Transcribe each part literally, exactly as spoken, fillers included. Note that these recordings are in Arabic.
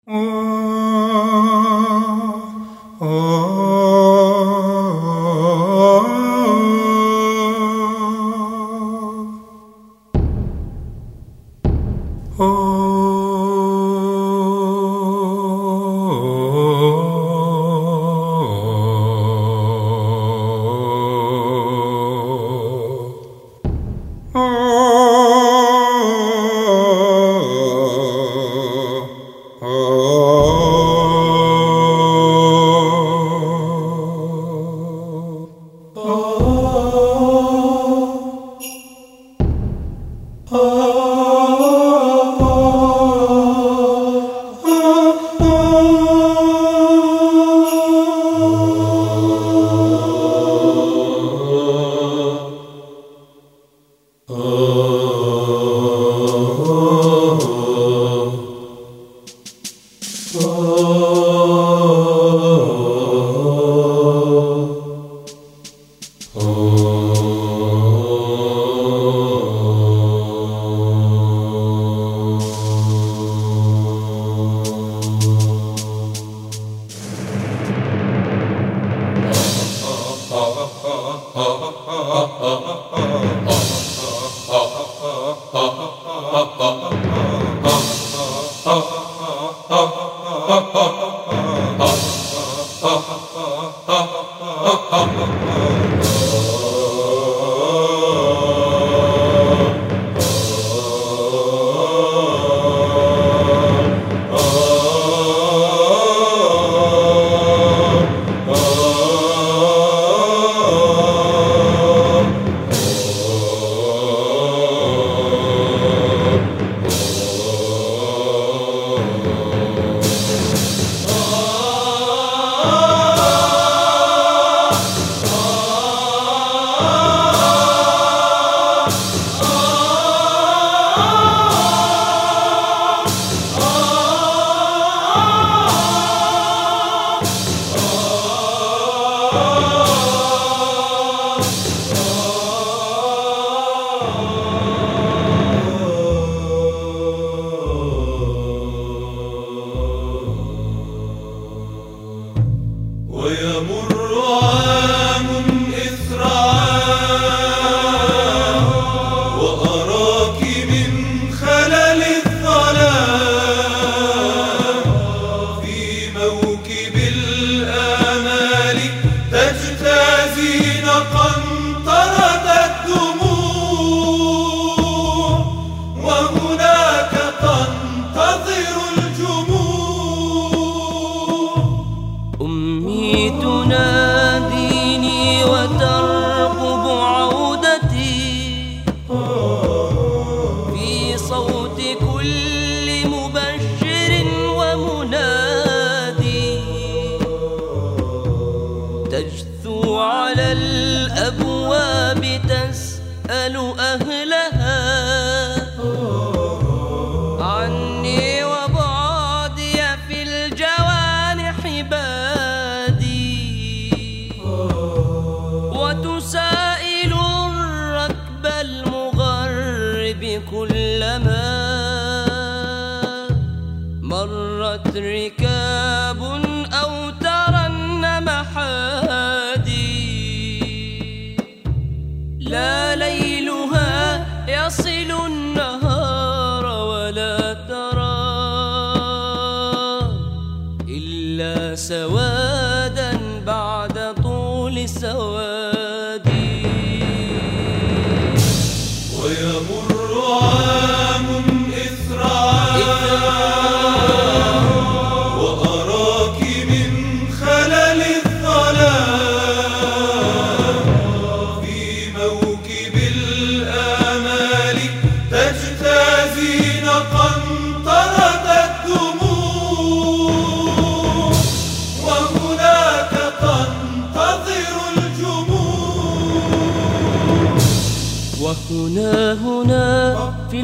هنا هنا في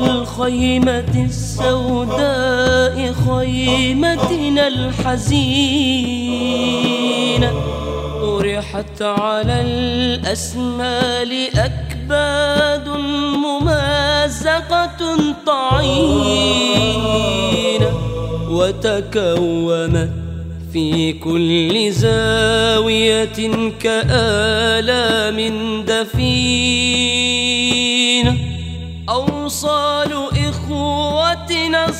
الخيمة السوداء خيمتنا الحزينة طرحت على الأسمال أكباد ممازقة طعينة وتكومت في كل زاوية كآلام دفينة. أوصال إخوتنا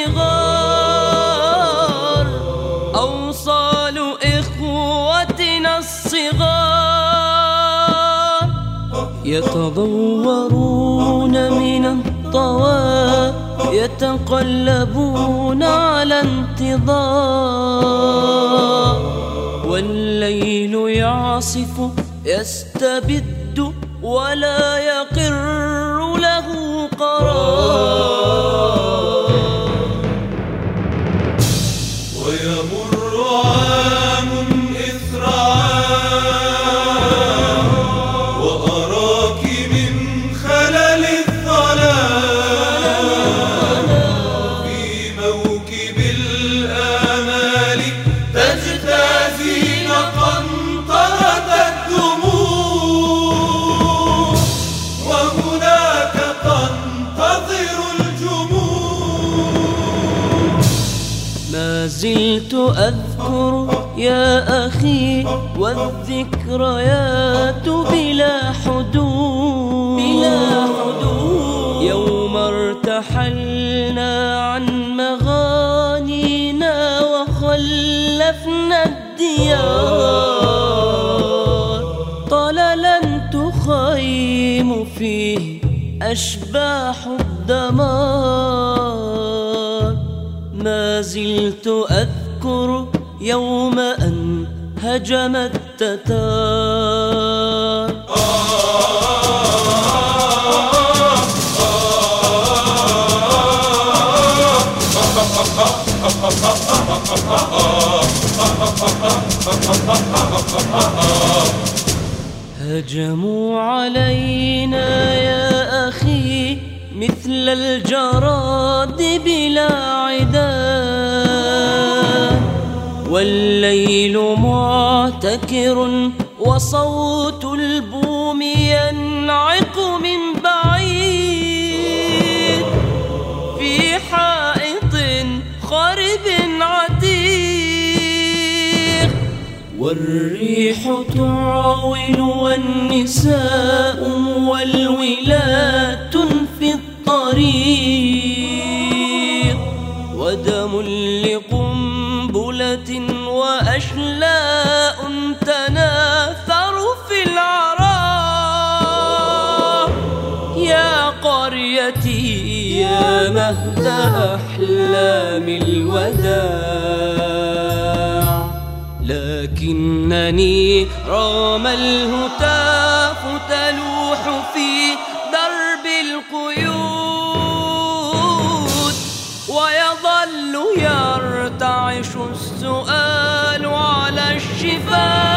الصغار، أوصال إخوتنا الصغار يتضورون من الطوى، يتقلبون على انتظار. والليل يعصف يستبد ولا يقر له قرار. ويمر عام إثر عام وأراك من خلل الظلام في موكب الآمال تجتازين قنطرة الدموع، وهناك تنتظر الجموع. ما زلت أذكر يا أخي والذكريات بلا حدود، بلا حدود. يوم ارتحلنا عن مغانينا وخلفنا الديار، طللا تخيم فيه أشباح الدمار. ما زلت أذكر يوم أن هجم التتار. هجموا علينا يا أخي مثل الجراد بلا عداد، والليل معتكر وصوت البوم ينعق من بعيد في حائط خرب عتيق. والريح تعول والنساء والولاد في الطريق، ودم لقنبلة وأشلاء تناثر في العراء. يا قريتي يا مهد أحلام الوداع، لكنني رام الهتاف تلوح في درب القيود، ويظل يرتعش السؤال على الشفاه.